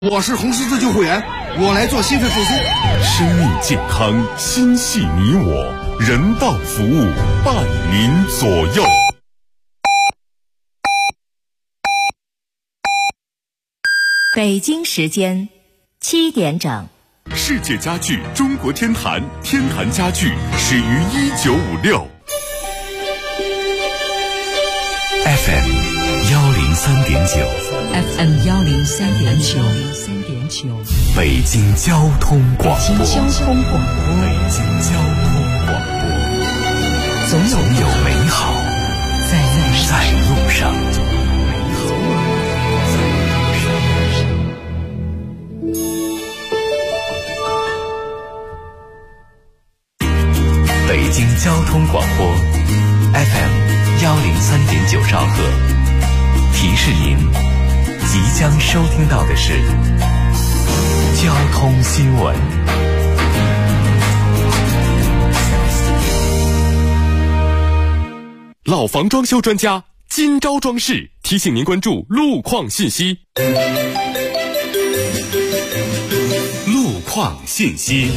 我是红十字救护员，我来做心肺复苏。 生命健康，心系你我，人道服务，伴您左右。 北京时间7点整。 世界家具中国天坛，天坛家具始于1956。FM 103.9，FM 103.9， 北京交通广播， 北京交通广播， 总有美好在路上。北京交通广播 FM 103.9兆赫，提示您即将收听到的是交通新闻。老房装修专家今朝装饰提醒您关注路况信息。路况信息。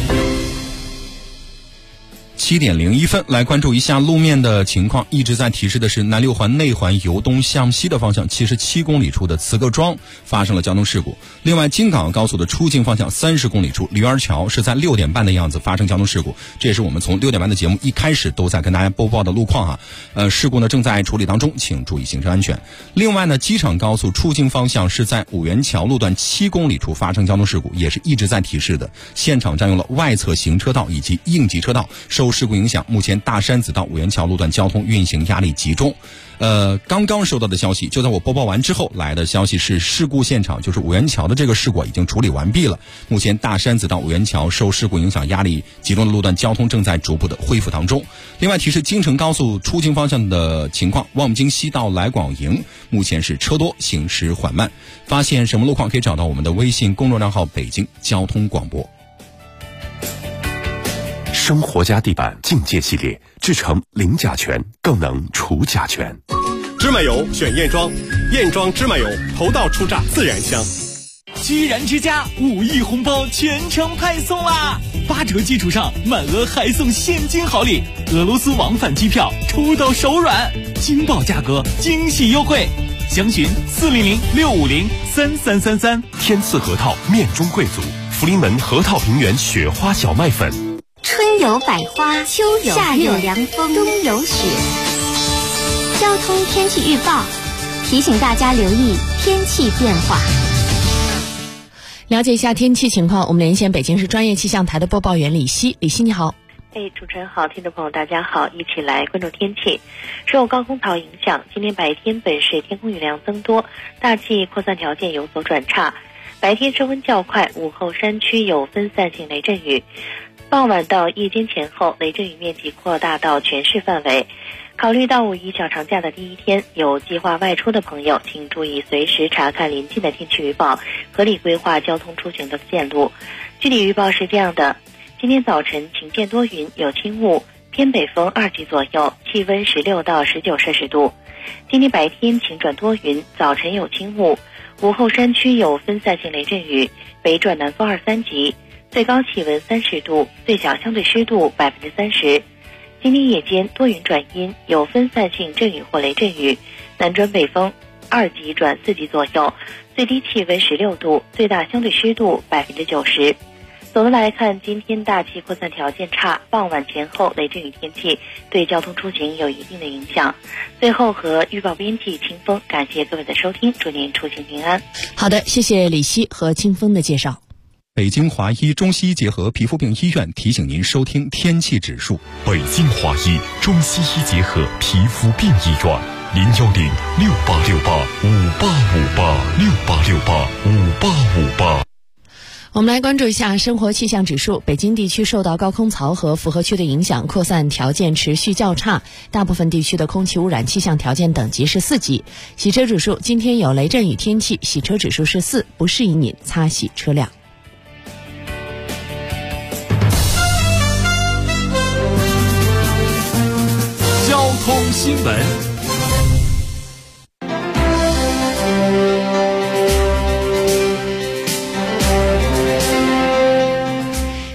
7点01分，来关注一下路面的情况。一直在提示的是南六环内环由东向西的方向77公里处的慈各庄发生了交通事故。另外，京港高速的出境方向30公里处驴儿桥是在6点半的样子发生交通事故，这也是我们从6点半的节目一开始都在跟大家播报的路况事故呢正在处理当中，请注意行车安全。另外呢，机场高速出境方向是在五元桥路段7公里处发生交通事故，也是一直在提示的。现场占用了外侧行车道以及应急车道，受事故影响，目前大山子到五元桥路段交通运行压力集中。刚刚收到的消息，就在我播报完之后来的消息是，事故现场就是五元桥的这个事故已经处理完毕了。目前大山子到五元桥受事故影响压力集中的路段交通正在逐步的恢复当中。另外提示京承高速出京方向的情况，望京西到来广营目前是车多，行驶缓慢。发现什么路况可以找到我们的微信公众账号北京交通广播。 生活家地板境界系列制成零甲醛，更能除甲醛。 芝麻油选燕庄，燕庄芝麻油头道出榨，自然香。 居然之家5亿红包全程派送啦！8折基础上满额还送现金好礼，俄罗斯往返机票抽到手软，惊爆价格，惊喜优惠，详询400-650-3333。 天赐核桃面中贵族，福临门核桃平原雪花小麦粉。 春有百花，秋有夏有凉风，冬有雪。交通天气预报提醒大家留意天气变化。 了解一下天气情况，我们连线北京市专业气象台的播报员李希。李希你好。 主持人好，听众朋友大家好，一起来关注天气。受高空槽影响，今天白天本市天空雨量增多，大气扩散条件有所转差，白天升温较快，午后山区有分散性雷阵雨，傍晚到夜间前后，雷阵雨面积扩大到全市范围。考虑到五一小长假的第一天，有计划外出的朋友，请注意随时查看临近的天气预报，合理规划交通出行的线路。具体预报是这样的：今天早晨晴间多云，有轻雾，偏北风2级左右，气温16到19摄氏度。今天白天晴转多云，早晨有轻雾，午后山区有分散性雷阵雨，北转南风2、3级。最高气温30度，最小相对湿度30%。今天夜间多云转阴，有分散性阵雨或雷阵雨，南转北风2级转4级左右，最低气温16度，最大相对湿度90%。总的来看，今天大气扩散条件差，傍晚前后雷阵雨天气对交通出行有一定的影响。最后和预报编辑清风感谢各位的收听，祝您出行平安。 好的，谢谢李希和清风的介绍。 北京华医中西医结合皮肤病医院提醒您收听天气指数。 北京华医中西医结合皮肤病医院，010-6868-5858，6868-5858。 我们来关注一下生活气象指数。北京地区受到高空槽和符合区的影响，扩散条件持续较差，大部分地区的空气污染气象条件等级是4级。洗车指数今天有雷阵雨天气，洗车指数是4，不适宜您擦洗车辆。 交通新闻。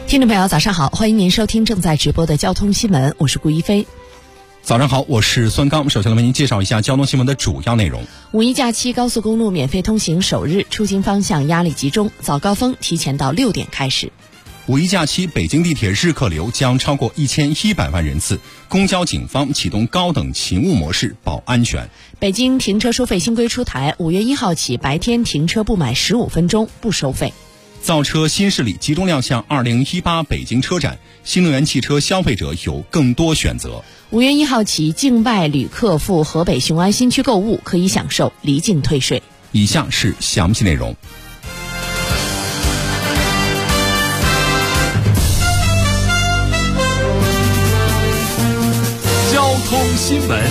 听众朋友早上好，欢迎您收听正在直播的交通新闻，我是顾一飞。 早上好，我是孙刚。首先来为您介绍一下交通新闻的主要内容。 五一假期高速公路免费通行首日，出行方向压力集中，早高峰提前到6点开始。 五一假期，北京地铁日客流将超过1100万人次，公交警方启动高等勤务模式保安全。 北京停车收费新规出台，5月1号起，白天停车不满15分钟不收费。 造车新势力集中亮相2018北京车展，新能源汽车消费者有更多选择。 5月1号起，境外旅客赴河北雄安新区购物可以享受离境退税。 以下是详细内容。 交通新闻。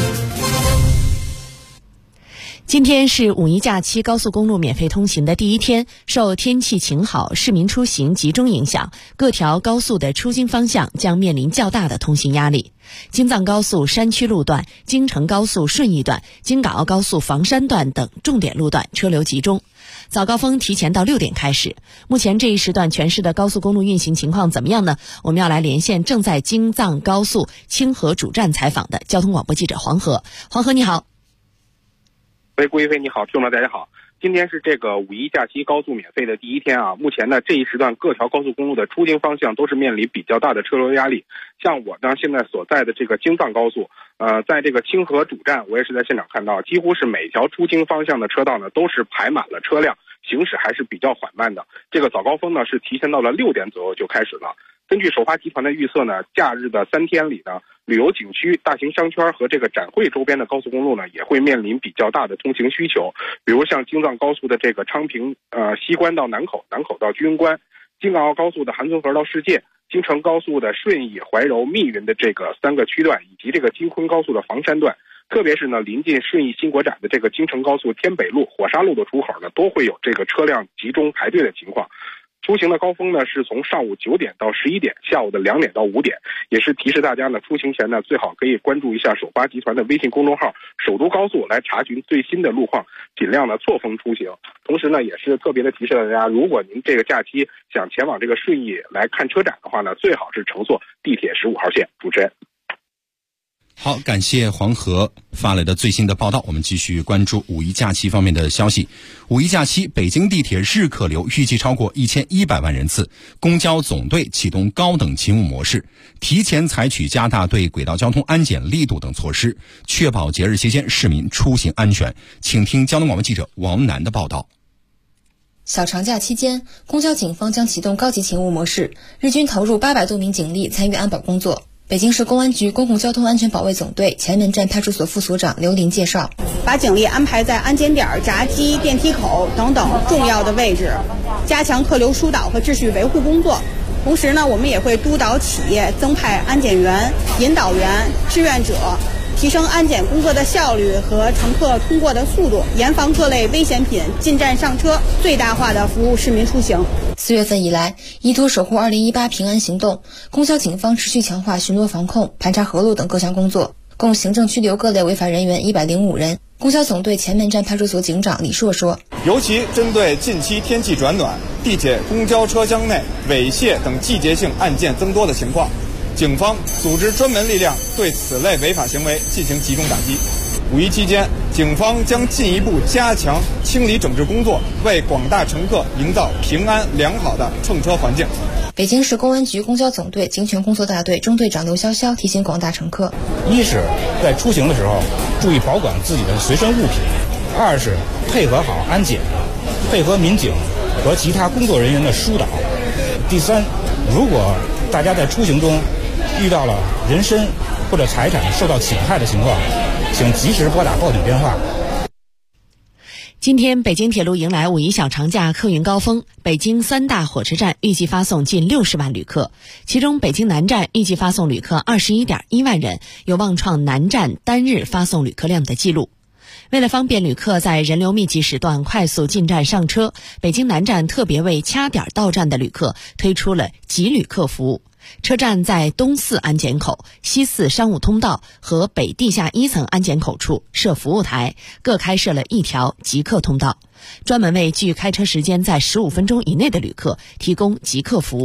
今天是五一假期高速公路免费通行的第一天，受天气晴好、市民出行集中影响，各条高速的出京方向将面临较大的通行压力。京藏高速山区路段、京承高速顺义段、京港澳高速房山段等重点路段车流集中。早高峰提前到6点开始。目前这一时段全市的高速公路运行情况怎么样呢？我们要来连线正在京藏高速清河主站采访的交通广播记者黄河。黄河你好。 顾一飞你好，听众们大家好。今天是这个五一假期高速免费的第一天啊。目前呢，这一时段各条高速公路的出京方向都是面临比较大的车流压力。像我呢现在所在的这个京藏高速，在这个清河主站，我也是在现场看到，几乎是每条出京方向的车道呢都是排满了车辆，行驶还是比较缓慢的。这个早高峰呢是提前到了6点左右就开始了。根据首发集团的预测呢，假日的3天里呢，旅游景区、大型商圈和这个展会周边的高速公路呢，也会面临比较大的通行需求。比如像京藏高速的这个昌平、西关到南口、南口到居庸关，京港澳高速的韩村河到世界，京承高速的顺义、怀柔、密云的这个3个区段，以及这个京昆高速的房山段。特别是呢，临近顺义新国展的这个京承高速天北路、火沙路的出口呢，都会有这个车辆集中排队的情况。出行的高峰呢是从上午9点到11点，下午的2点到5点，也是提示大家呢，出行前呢最好可以关注一下首发集团的微信公众号“首都高速”来查询最新的路况，尽量呢错峰出行。同时呢，也是特别的提示大家，如果您这个假期想前往这个顺义来看车展的话呢，最好是乘坐地铁15号线。主持人。 好，感谢黄河发来的最新的报道。我们继续关注五一假期方面的消息。五一假期，北京地铁日客流预计超过1100万人次，公交总队启动高等勤务模式，提前采取加大对轨道交通安检力度等措施，确保节日期间市民出行安全。请听交通广播记者王楠的报道。 小长假期间，公交警方将启动高级勤务模式，日均投入800多名警力参与安保工作。北京市公安局公共交通安全保卫总队前门站派出所副所长刘林介绍， 把警力安排在安检点、闸机、电梯口等等重要的位置，加强客流疏导和秩序维护工作。同时呢，我们也会督导企业增派安检员、引导员、志愿者，提升安检工作的效率和乘客通过的速度，严防各类危险品进站上车，最大化的服务市民出行。 4月份以来，依托守护2018平安行动，公交警方持续强化巡逻防控、盘查河路等各项工作，共行政拘留各类违法人员105人。公交总队前门站派出所警长李硕说， 尤其针对近期天气转暖、地铁、公交车厢内猥亵等季节性案件增多的情况，警方组织专门力量对此类违法行为进行集中打击。五一期间，警方将进一步加强清理整治工作，为广大乘客营造平安良好的乘车环境。 北京市公安局公交总队警犬工作大队中队长刘潇潇提醒广大乘客： 一是在出行的时候注意保管自己的随身物品；二是配合好安检，配合民警和其他工作人员的疏导；第三，如果大家在出行中遇到了人身或者财产受到侵害的情况，请及时拨打报警电话。 今天北京铁路迎来五一小长假客运高峰，北京3大火车站预计发送近60万旅客，其中北京南站预计发送旅客21.1万人，有望创南站单日发送旅客量的记录。为了方便旅客在人流密集时段快速进站上车，北京南站特别为掐点到站的旅客推出了即旅客服务。车站在东4安检口、西4商务通道和北地下1层安检口处设服务台，各开设了1条即客通道，专门为距开车时间在15分钟以内的旅客提供即客服务。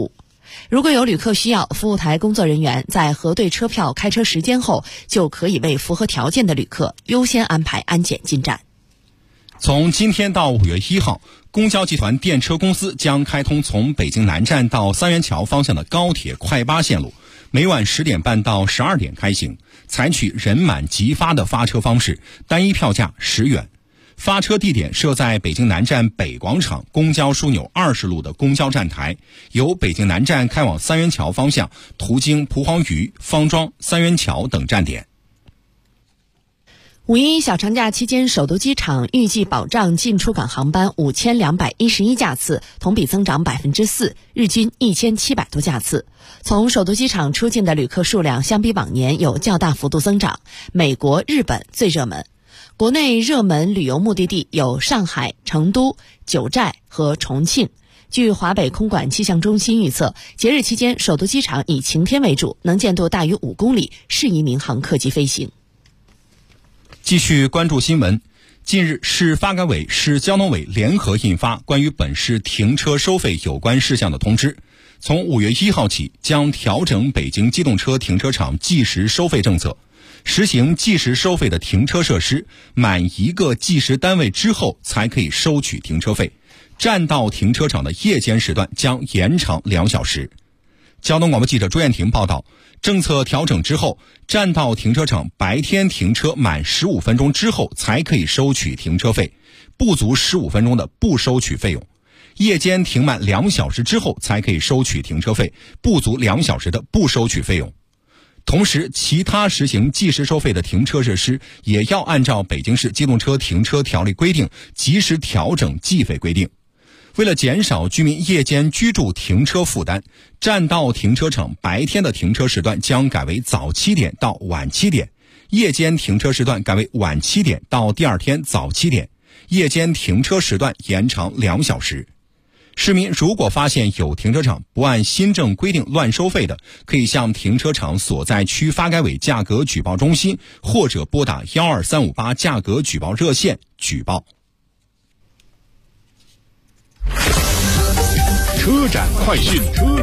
如果有旅客需要，服务台工作人员在核对车票开车时间后，就可以为符合条件的旅客优先安排安检进站。 从今天到5月1号，公交集团电车公司将开通从北京南站到三元桥方向的高铁快8线路，每晚10点半到12点开行，采取人满即发的发车方式，单一票价10元。发车地点设在北京南站北广场公交枢纽20路的公交站台，由北京南站开往三元桥方向，途经蒲黄榆、方庄、三元桥等站点。 5·1小长假期间，首都机场预计保障进出港航班5211架次，同比增长4%，日均1700多架次。从首都机场出境的旅客数量相比往年有较大幅度增长，美国、日本最热门。国内热门旅游目的地有上海、成都、九寨和重庆。据华北空管气象中心预测，节日期间首都机场以晴天为主，能见度大于5公里，适宜民航客机飞行。 继续关注新闻。近日，市发改委、市交通委联合印发关于本市停车收费有关事项的通知，从5月1号起将调整北京机动车停车场计时收费政策，实行计时收费的停车设施满1个计时单位之后才可以收取停车费，占道停车场的夜间时段将延长2小时。交通广播记者朱艳婷报道，政策调整之后，占道停车场白天停车满15分钟之后才可以收取停车费，不足15分钟的不收取费用；夜间停满2小时之后才可以收取停车费，不足2小时的不收取费用。同时，其他实行计时收费的停车设施也要按照北京市机动车停车条例规定及时调整计费规定。为了减少居民夜间居住停车负担，占道停车场白天的停车时段将改为早7点到晚7点，夜间停车时段改为晚7点到第二天早7点，夜间停车时段延长2小时。市民如果发现有停车场不按新政规定乱收费的，可以向停车场所在区发改委价格举报中心或者拨打12358价格举报热线举报。 车展快讯，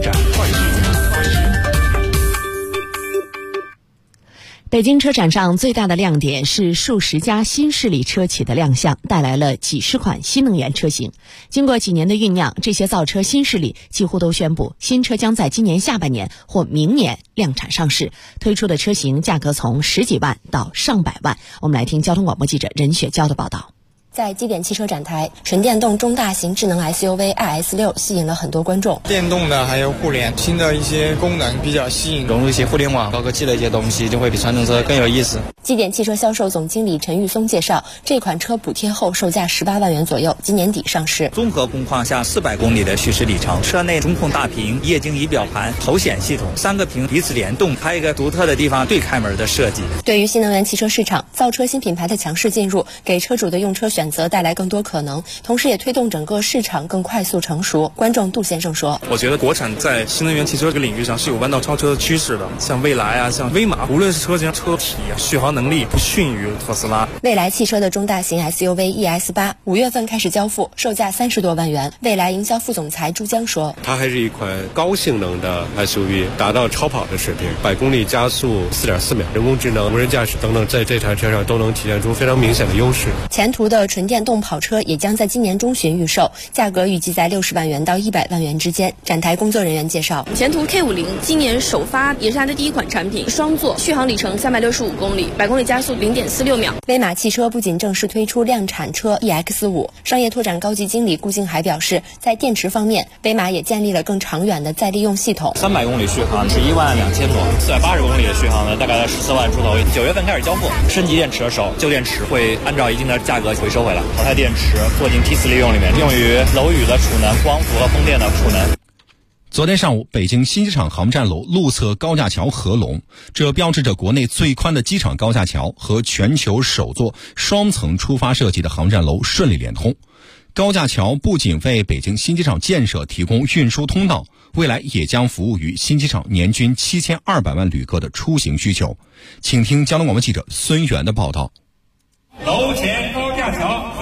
北京车展上最大的亮点是数十家新势力车企的亮相，带来了几十款新能源车型。经过几年的酝酿，这些造车新势力几乎都宣布新车将在今年下半年或明年量产上市，推出的车型价格从10几万到上百万。我们来听交通广播记者任雪娇的报道。 在基点汽车展台，纯电动中大型智能 SUV iS6 吸引了很多观众。 电动的还有互联，新的一些功能比较吸引， 融入一些互联网高科技的一些东西，就会比传统车更有意思。 基点汽车销售总经理陈玉松介绍，这款车补贴后售价18万元左右，今年底上市。 综合工况下400公里的续时里程，车内中控大屏、液晶仪表盘、头显系统，3个屏彼此联动，还有一个独特的地方对开门的设计。 对于新能源汽车市场，造车新品牌的强势进入，给车主的用车选择带来更多可能，同时也推动整个市场更快速成熟。观众杜先生说， 我觉得国产在新能源汽车这个领域上是有弯道超车的趋势的，像蔚来啊，像威马，无论是车型、车体、续航能力不逊于特斯拉。 蔚来汽车的中大型 SUV ES8 5月份开始交付，售价30多万元。蔚来营销副总裁朱江说， 它还是一款高性能的 SUV， 达到超跑的水平，100公里加速4.4秒，人工智能、无人驾驶等等，在这台车上都能体现出非常明显的优势。 前途的纯电动跑车也将在今年中旬预售，价格预计在60万元到100万元之间。展台工作人员介绍， 前途 K50 今年首发，也是它的第一款产品，双座，续航里程365公里，100公里加速0.46秒。 威马汽车不仅正式推出量产车 EX5， 商业拓展高级经理顾静海表示，在电池方面，威马也建立了更长远的再利用系统。 300公里续航11万2000多，480公里的续航呢，大概在14万出头。9月份开始交付，升级电池的时候，旧电池会按照一定的价格回收回来，淘汰电池做进 T4利用里面，用于楼宇的储能、光伏和风电的储能。 昨天上午，北京新机场航站楼路侧高架桥合龙，这标志着国内最宽的机场高架桥和全球首座双层出发设计的航站楼顺利连通。高架桥不仅为北京新机场建设提供运输通道，未来也将服务于新机场年均7200万旅客的出行需求。请听交通广播记者孙源的报道。 楼前高架桥合龙。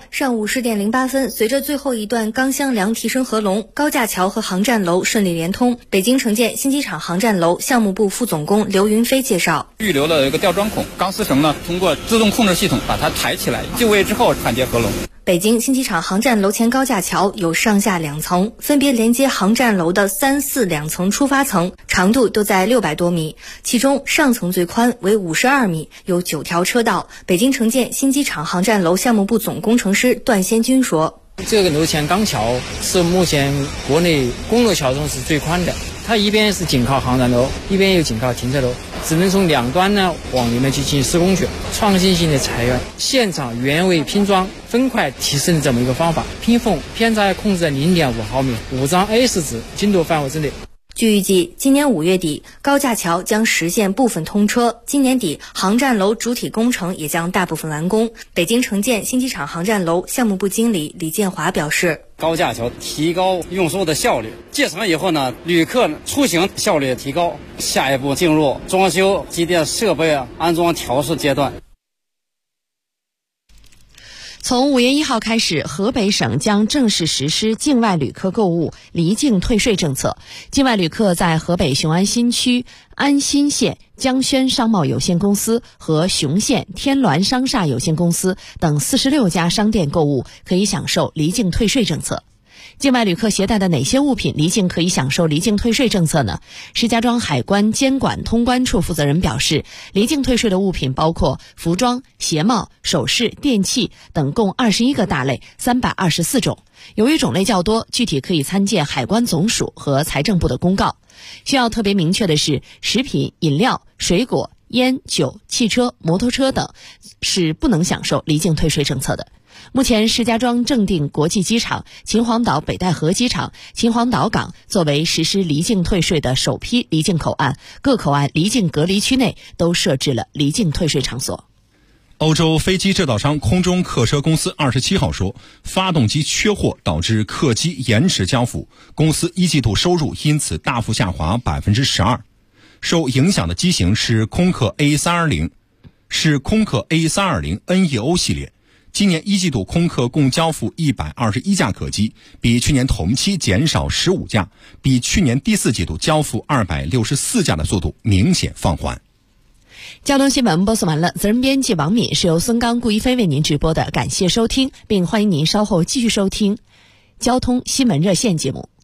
上午10点08分，随着最后一段钢箱梁提升合龙，高架桥和航站楼顺利连通。北京城建新机场航站楼项目部副总工刘云飞介绍， 预留了一个吊装孔，钢丝绳呢通过自动控制系统把它抬起来，就位之后焊接合龙。 北京新机场航站楼前高架桥有上下2层，分别连接航站楼的3、4两层出发层，长度都在600多米，其中上层最宽为52米，有9条车道。北京城建新机场航站楼项目部总工程师段先军说， 这个楼前钢桥是目前国内公路桥中是最宽的，它一边是紧靠航站楼，一边又紧靠停车楼，只能从两端呢往里面去进行施工去。创新性的采用现场原位拼装分块提升的这么一个方法，拼缝偏差控制在0.5毫米，5张 A4 纸精度范围之内。 据预计，今年5月底高架桥将实现部分通车，今年底航站楼主体工程也将大部分完工。北京城建新机场航站楼项目部经理李建华表示， 高架桥提高运输的效率，建成以后呢，旅客出行效率提高，下一步进入装修机电设备安装调试阶段。 从5月1号开始，河北省将正式实施境外旅客购物离境退税政策。境外旅客在河北雄安新区安新县江轩商贸有限公司和雄县天鸾商厦有限公司等46家商店购物，可以享受离境退税政策。境外旅客携带的哪些物品离境可以享受离境退税政策呢？石家庄海关监管通关处负责人表示，离境退税的物品包括服装、鞋帽、首饰、电器等共21个大类，324种。由于种类较多，具体可以参见海关总署和财政部的公告。需要特别明确的是，食品、饮料、水果、烟、酒、汽车、摩托车等是不能享受离境退税政策的。目前，石家庄正定国际机场、秦皇岛北戴河机场、秦皇岛港作为实施离境退税的首批离境口岸，各口岸离境隔离区内都设置了离境退税场所。 欧洲飞机制造商空中客车公司27号说，发动机缺货导致客机延迟交付，公司1季度收入因此大幅下滑12%。受影响的机型是空客 A320 NEO 系列。今年1季度空客共交付121架客机，比去年同期减少15架，比去年第4季度交付264架的速度明显放缓。 交通新闻播送完了，责任编辑王敏，是由孙刚、顾一飞为您直播的，感谢收听，并欢迎您稍后继续收听交通新闻热线节目。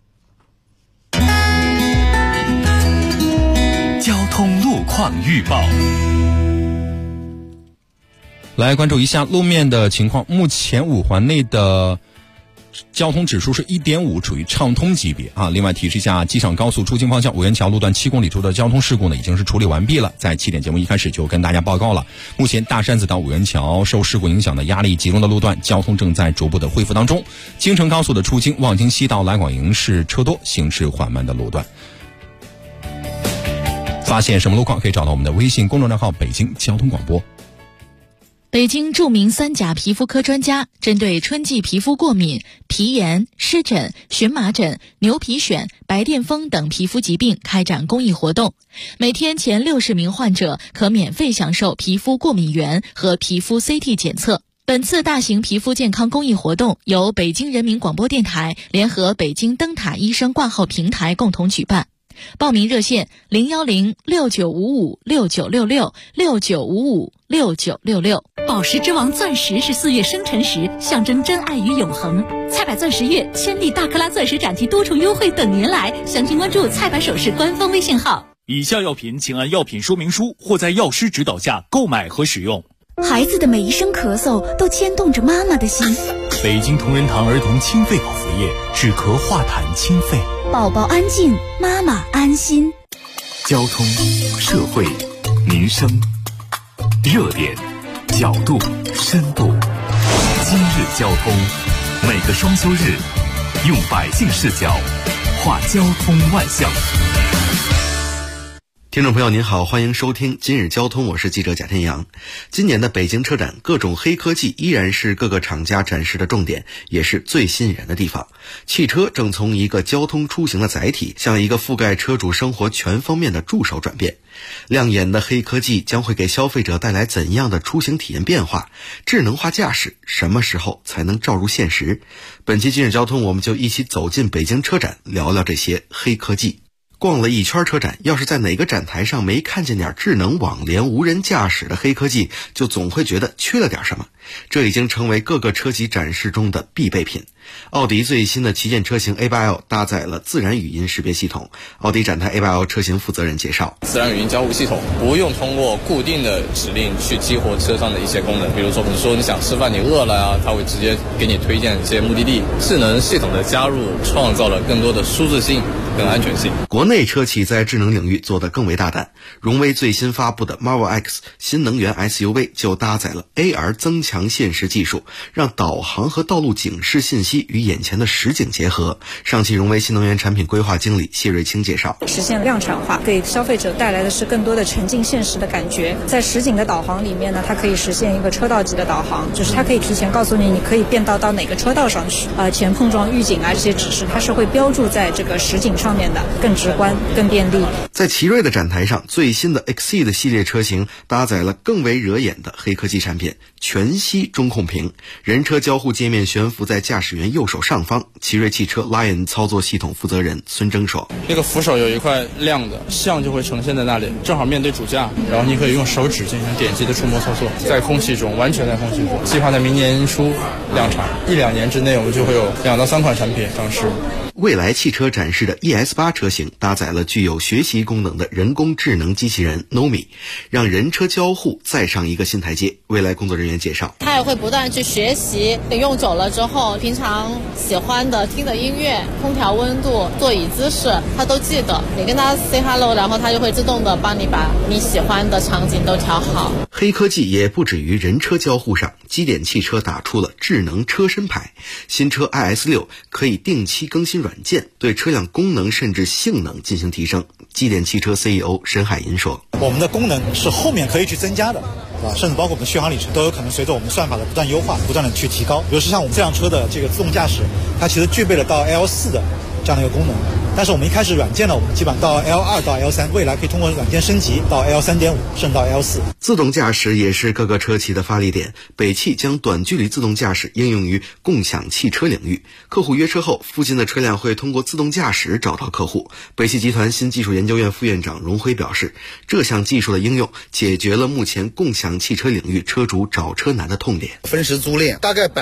交通路况预报。 来关注一下路面的情况，目前5环内的交通指数是 1.5， 处于畅通级别啊。另外提示一下，机场高速出京方向五元桥路段7公里处的交通事故呢，已经是处理完毕了。在7点节目一开始就跟大家报告了，目前大山子到五元桥受事故影响的压力集中的路段，交通正在逐步的恢复当中。京承高速的出京望京西到来广营是车多，行驶缓慢的路段。发现什么路况可以找到我们的微信公众账号北京交通广播。 北京著名3甲皮肤科专家针对春季皮肤过敏、皮炎、湿疹、荨麻疹、牛皮癣、白癜风等皮肤疾病开展公益活动，每天前60名患者可免费享受皮肤过敏原和皮肤 CT 检测。本次大型皮肤健康公益活动由北京人民广播电台联合北京灯塔医生挂号平台共同举办。报名热线010-6955-6966 宝石之王钻石是4月生辰时，象征真爱与永恒。菜百钻石月千里大克拉钻石展期多重优惠等您来，详情关注菜百首饰官方微信号。 以下药品请按药品说明书或在药师指导下购买和使用。 孩子的每一声咳嗽都牵动着妈妈的心。 北京同仁堂儿童清肺口服液，止咳化痰清肺。 宝宝安静，妈妈安心。 交通、社会、民生，热点、角度、深度。今日交通，每个双休日，用百姓视角，话交通万象。 听众朋友您好，欢迎收听今日交通，我是记者贾天阳。今年的北京车展，各种黑科技依然是各个厂家展示的重点，也是最吸引人的地方。汽车正从一个交通出行的载体，向一个覆盖车主生活全方面的助手转变。亮眼的黑科技将会给消费者带来怎样的出行体验变化？智能化驾驶什么时候才能照入现实？本期今日交通，我们就一起走进北京车展，聊聊这些黑科技。逛了一圈车展，要是在哪个展台上没看见点智能网联、无人驾驶的黑科技，就总会觉得缺了点什么。这已经成为各个车企展示中的必备品。奥迪最新的旗舰车型 A8L 搭载了自然语音识别系统。奥迪展台 A8L 车型负责人介绍， 自然语音交互系统不用通过固定的指令去激活车上的一些功能，比如说你说你想吃饭，你饿了啊，它会直接给你推荐一些目的地。智能系统的加入创造了更多的舒适性跟安全性。 国内车企在智能领域做得更为大胆，荣威最新发布的 Marvel X 新能源 SUV 就搭载了 AR 增强现实技术，让导航和道路警示信息与眼前的实景结合。上汽荣威新能源产品规划经理谢瑞清介绍， 实现量产化，给消费者带来的是更多的沉浸现实的感觉。在实景的导航里面呢，它可以实现一个车道级的导航，就是它可以提前告诉你，你可以变道到哪个车道上去，前碰撞预警啊这些指示，它是会标注在这个实景上面的，更直观更便利。 在奇瑞的展台上，最新的 Exceed 系列车型搭载了更为惹眼的黑科技产品，全息中控屏，人车交互界面悬浮在驾驶员右手上方。奇瑞汽车 Lion 操作系统负责人孙征说， 这个扶手有一块亮的像就会呈现在那里，正好面对主驾，然后你可以用手指进行点击的触摸操作，在空气中，完全在空气中。计划在明年初量产，1-2年之内我们就会有2到3款产品上市。 蔚来汽车展示的 ES8 车型搭载了具有学习功能的人工智能机器人 Nomi， 让人车交互再上一个新台阶。蔚来工作人员介绍， 它也会不断去学习，用久了之后，平常喜欢的听的音乐、空调温度、座椅姿势，它都记得。你跟它 say hello， 然后它就会自动的帮你把你喜欢的场景都调好。 黑科技也不止于人车交互上，基点汽车打出了智能车身牌，新车 IS6 可以定期更新软件，对车辆功能甚至性能进行提升。基点汽车 CEO 申海银说， 我们的功能是后面可以去增加的，甚至包括我们的续航里程都有可能随着我们算法的不断优化不断的去提高。比如说像我们这辆车的这个自动驾驶，它其实具备了到 L4 的这样的一个功能，但是我们一开始软件呢，我们基本上到 L2 到 L3， 未来可以通过软件升级到 L3.5 甚至到 L4。 自动驾驶也是各个车企的发力点，北汽将短距离自动驾驶应用于共享汽车领域，客户约车后，附近的车辆会通过自动驾驶找到客户。北汽集团新技术研究院副院长荣辉表示，这项技术的应用解决了目前共享汽车领域车主找车难的痛点。 分时租赁大概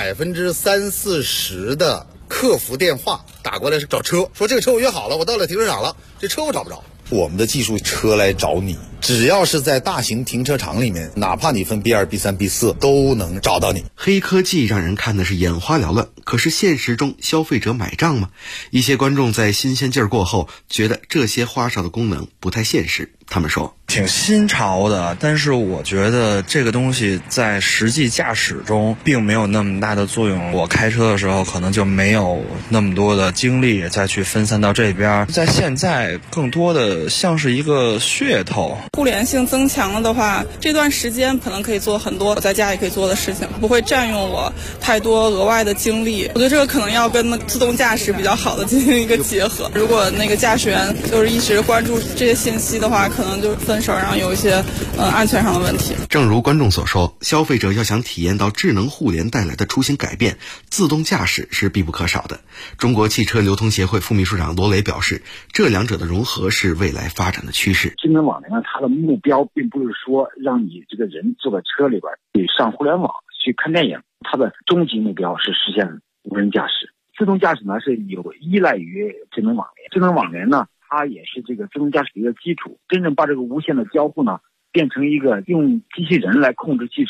30-40%的客服电话打过来是找车，说这个车我约好了，我到了停车场了，这车我找不着。我们的技术车来找你，只要是在大型停车场里面，哪怕你分 B2、B3、B4 都能找到你。 黑科技让人看的是眼花缭乱，可是现实中消费者买账吗？一些观众在新鲜劲儿过后，觉得这些花哨的功能不太现实。他们说挺新潮的，但是我觉得这个东西在实际驾驶中并没有那么大的作用。我开车的时候可能就没有那么多的精力再去分散到这边，在现在更多的像是一个噱头。 互联性增强了的话，这段时间可能可以做很多我在家也可以做的事情，不会占用我太多额外的精力。我觉得这个可能要跟自动驾驶比较好的进行一个结合。如果那个驾驶员就是一直关注这些信息的话，可能就分手，然后有一些安全上的问题。 正如观众所说，消费者要想体验到智能互联带来的出行改变，自动驾驶是必不可少的。中国汽车流通协会副秘书长罗磊表示，这两者的融合是未来发展的趋势。 智能网联它的目标并不是说让你这个人坐在车里边去上互联网去看电影，它的终极目标是实现无人驾驶。自动驾驶呢是有依赖于智能网联，智能网联呢它也是这个自动驾驶的一个基础。真正把这个无线的交互呢变成一个用机器人来控制汽车，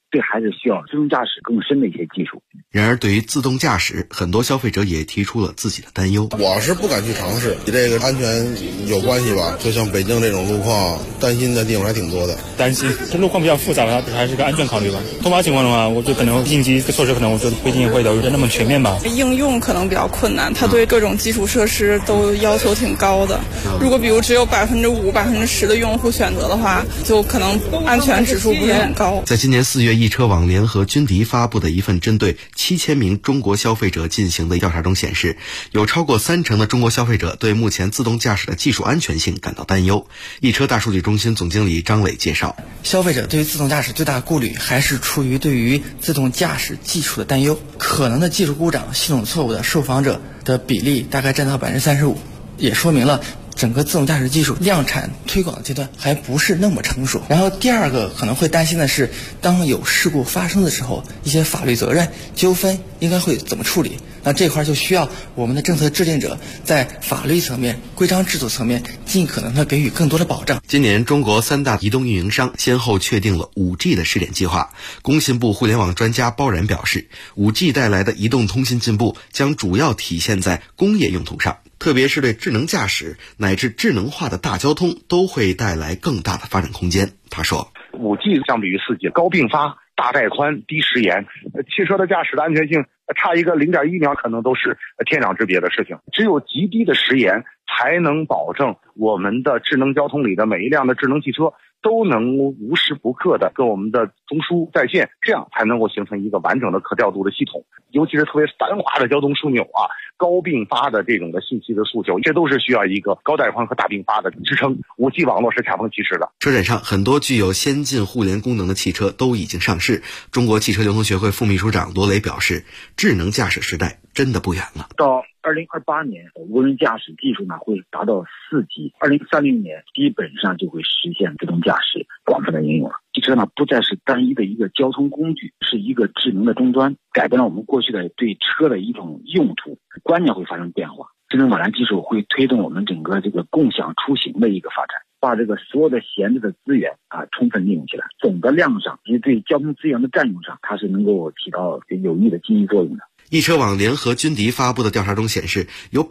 这还是需要自动驾驶更深的一些技术。 然而对于自动驾驶，很多消费者也提出了自己的担忧。 我是不敢去尝试，这个安全有关系吧，就像北京这种路况，担心的地方还挺多的。 担心这路况比较复杂吧，还是个安全考虑吧。突发情况的话，我就可能应急措施可能我觉得不一定会有那么全面吧。 应用可能比较困难，它对各种基础设施都要求挺高的。如果比如只有5%、10%的用户选择的话，就可能安全指数不是很高。 在今年4月，易车网联合军迪发布的一份针对7000名中国消费者进行的调查中显示，有超过30%的中国消费者对目前自动驾驶的技术安全性感到担忧。易车大数据中心总经理张磊介绍， 消费者对于自动驾驶最大的顾虑还是出于对于自动驾驶技术的担忧，可能的技术故障、系统错误的受访者的比例大概占到35%，也说明了整个自动驾驶技术量产推广的阶段还不是那么成熟。然后第二个可能会担心的是，当有事故发生的时候，一些法律责任纠纷应该会怎么处理。那这块就需要我们的政策制定者在法律层面、规章制度层面尽可能的给予更多的保障。 今年中国3大移动运营商先后确定了 5G 的试点计划。工信部互联网专家包然表示， 5G 带来的移动通信进步将主要体现在工业用途上，特别是对智能驾驶乃至智能化的大交通都会带来更大的发展空间。他说， 5G 相比于4G 高并发、大带宽、低时延，汽车的驾驶的安全性差一个0.1秒可能都是天壤之别的事情。只有极低的时延才能保证我们的智能交通里的每一辆的智能汽车都能无时不刻的跟我们的中枢在线，这样才能够形成一个完整的可调度的系统。尤其是特别繁华的交通枢纽啊，高并发的这种的信息的诉求，这都是需要一个高带宽和大并发的支撑。5G 网络是恰逢其时的。 车展上，很多具有先进互联功能的汽车都已经上市。中国汽车流通协会副秘书长罗雷表示，智能驾驶时代真的不远了。 到2028年，无人驾驶技术呢会达到4级，2030年基本上就会实现自动驾驶广泛的应用了。汽车呢不再是单一的一个交通工具，是一个智能的终端，改变了我们过去的对车的一种用途，观念会发生变化。智能网联技术会推动我们整个这个共享出行的一个发展，把这个所有的闲置的资源充分利用起来。总的量上以及对交通资源的占用上，它是能够起到有益的经济作用的。 易车网联合军迪发布的调查中显示，有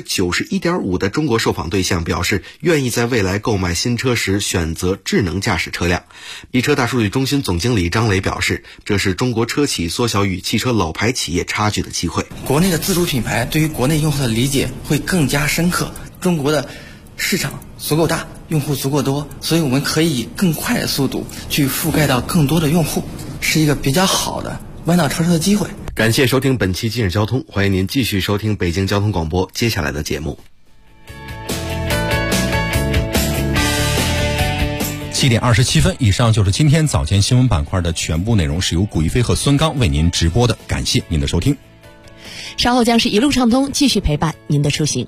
91.5% 的中国受访对象表示愿意在未来购买新车时选择智能驾驶车辆。易车大数据中心总经理张磊表示，这是中国车企缩小与汽车老牌企业差距的机会。 国内的自主品牌对于国内用户的理解会更加深刻，中国的市场足够大，用户足够多，所以我们可以以更快的速度去覆盖到更多的用户，是一个比较好的弯道超车的机会。 感谢收听本期今日交通，欢迎您继续收听北京交通广播接下来的节目。 7点27分，以上就是今天早间新闻板块的全部内容，是由古一飞和孙刚为您直播的，感谢您的收听。 稍后将是一路畅通，继续陪伴您的出行。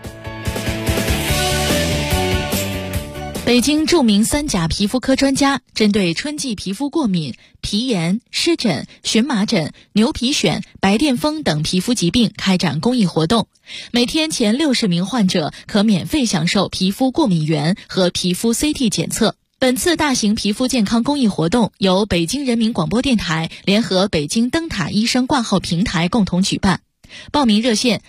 北京著名3甲皮肤科专家针对春季皮肤过敏、皮炎、湿疹、荨麻疹、牛皮癣、白癜风等皮肤疾病开展公益活动，每天前60名患者可免费享受皮肤过敏原和皮肤 CT 检测。本次大型皮肤健康公益活动由北京人民广播电台联合北京灯塔医生挂号平台共同举办。报名热线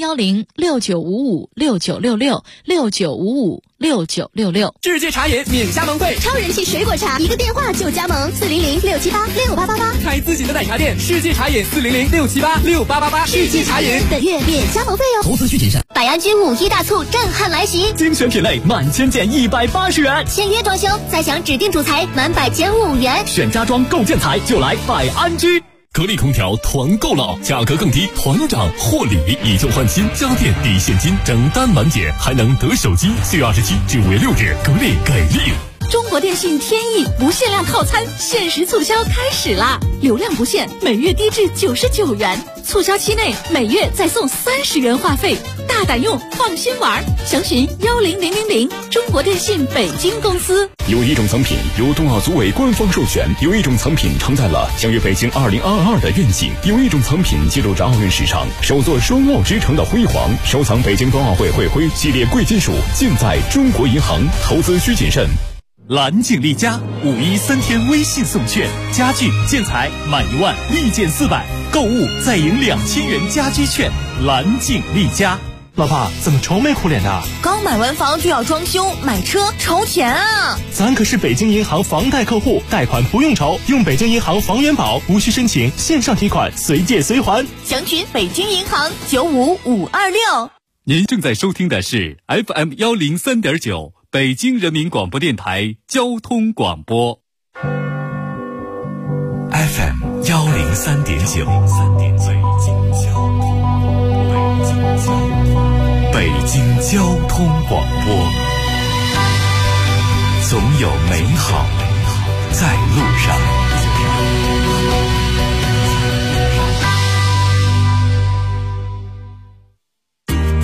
0106955696669556966。 世界茶饮免加盟费， 超人气水果茶，一个电话就加盟，400-678-6888。 开自己的奶茶店，世界茶饮400-678-6888。世界茶饮本月免加盟费哦。 投资需谨慎。 百安居5一大促震撼来袭， 精选品类满千件180元， 签约装修再享指定主材满100减5元， 选家装购建材就来百安居。格力空调团购了，价格更低，团长获礼，以旧换新，家电抵现金，整单满减，还能得手机。4月27至5月6日，格力给力。 中国电信天翼不限量套餐限时促销开始啦！流量不限，每月低至99元，促销期内每月再送30元话费，大胆用，放心玩。详询10000，中国电信北京公司。 有一种藏品由冬奥组委官方授权，有一种藏品承载了相约北京2022的愿景，有一种藏品记录着奥运史上首座双奥之城的辉煌。收藏北京冬奥会会徽系列贵金属，尽在中国银行，投资需谨慎。 蓝景丽家5·13天微信送券，家具建材满1万立减400，购物再赢2000元家居券。蓝景丽家。 老婆，怎么愁眉苦脸的？ 刚买完房就要装修，买车愁钱啊！ 咱可是北京银行房贷客户，贷款不用愁，用北京银行房源宝，无需申请，线上提款，随借随还。 详询北京银行95526。 您正在收听的是 FM 103.9北京人民广播电台交通广播。FM 103.9，北京交通广播，总有美好在路上。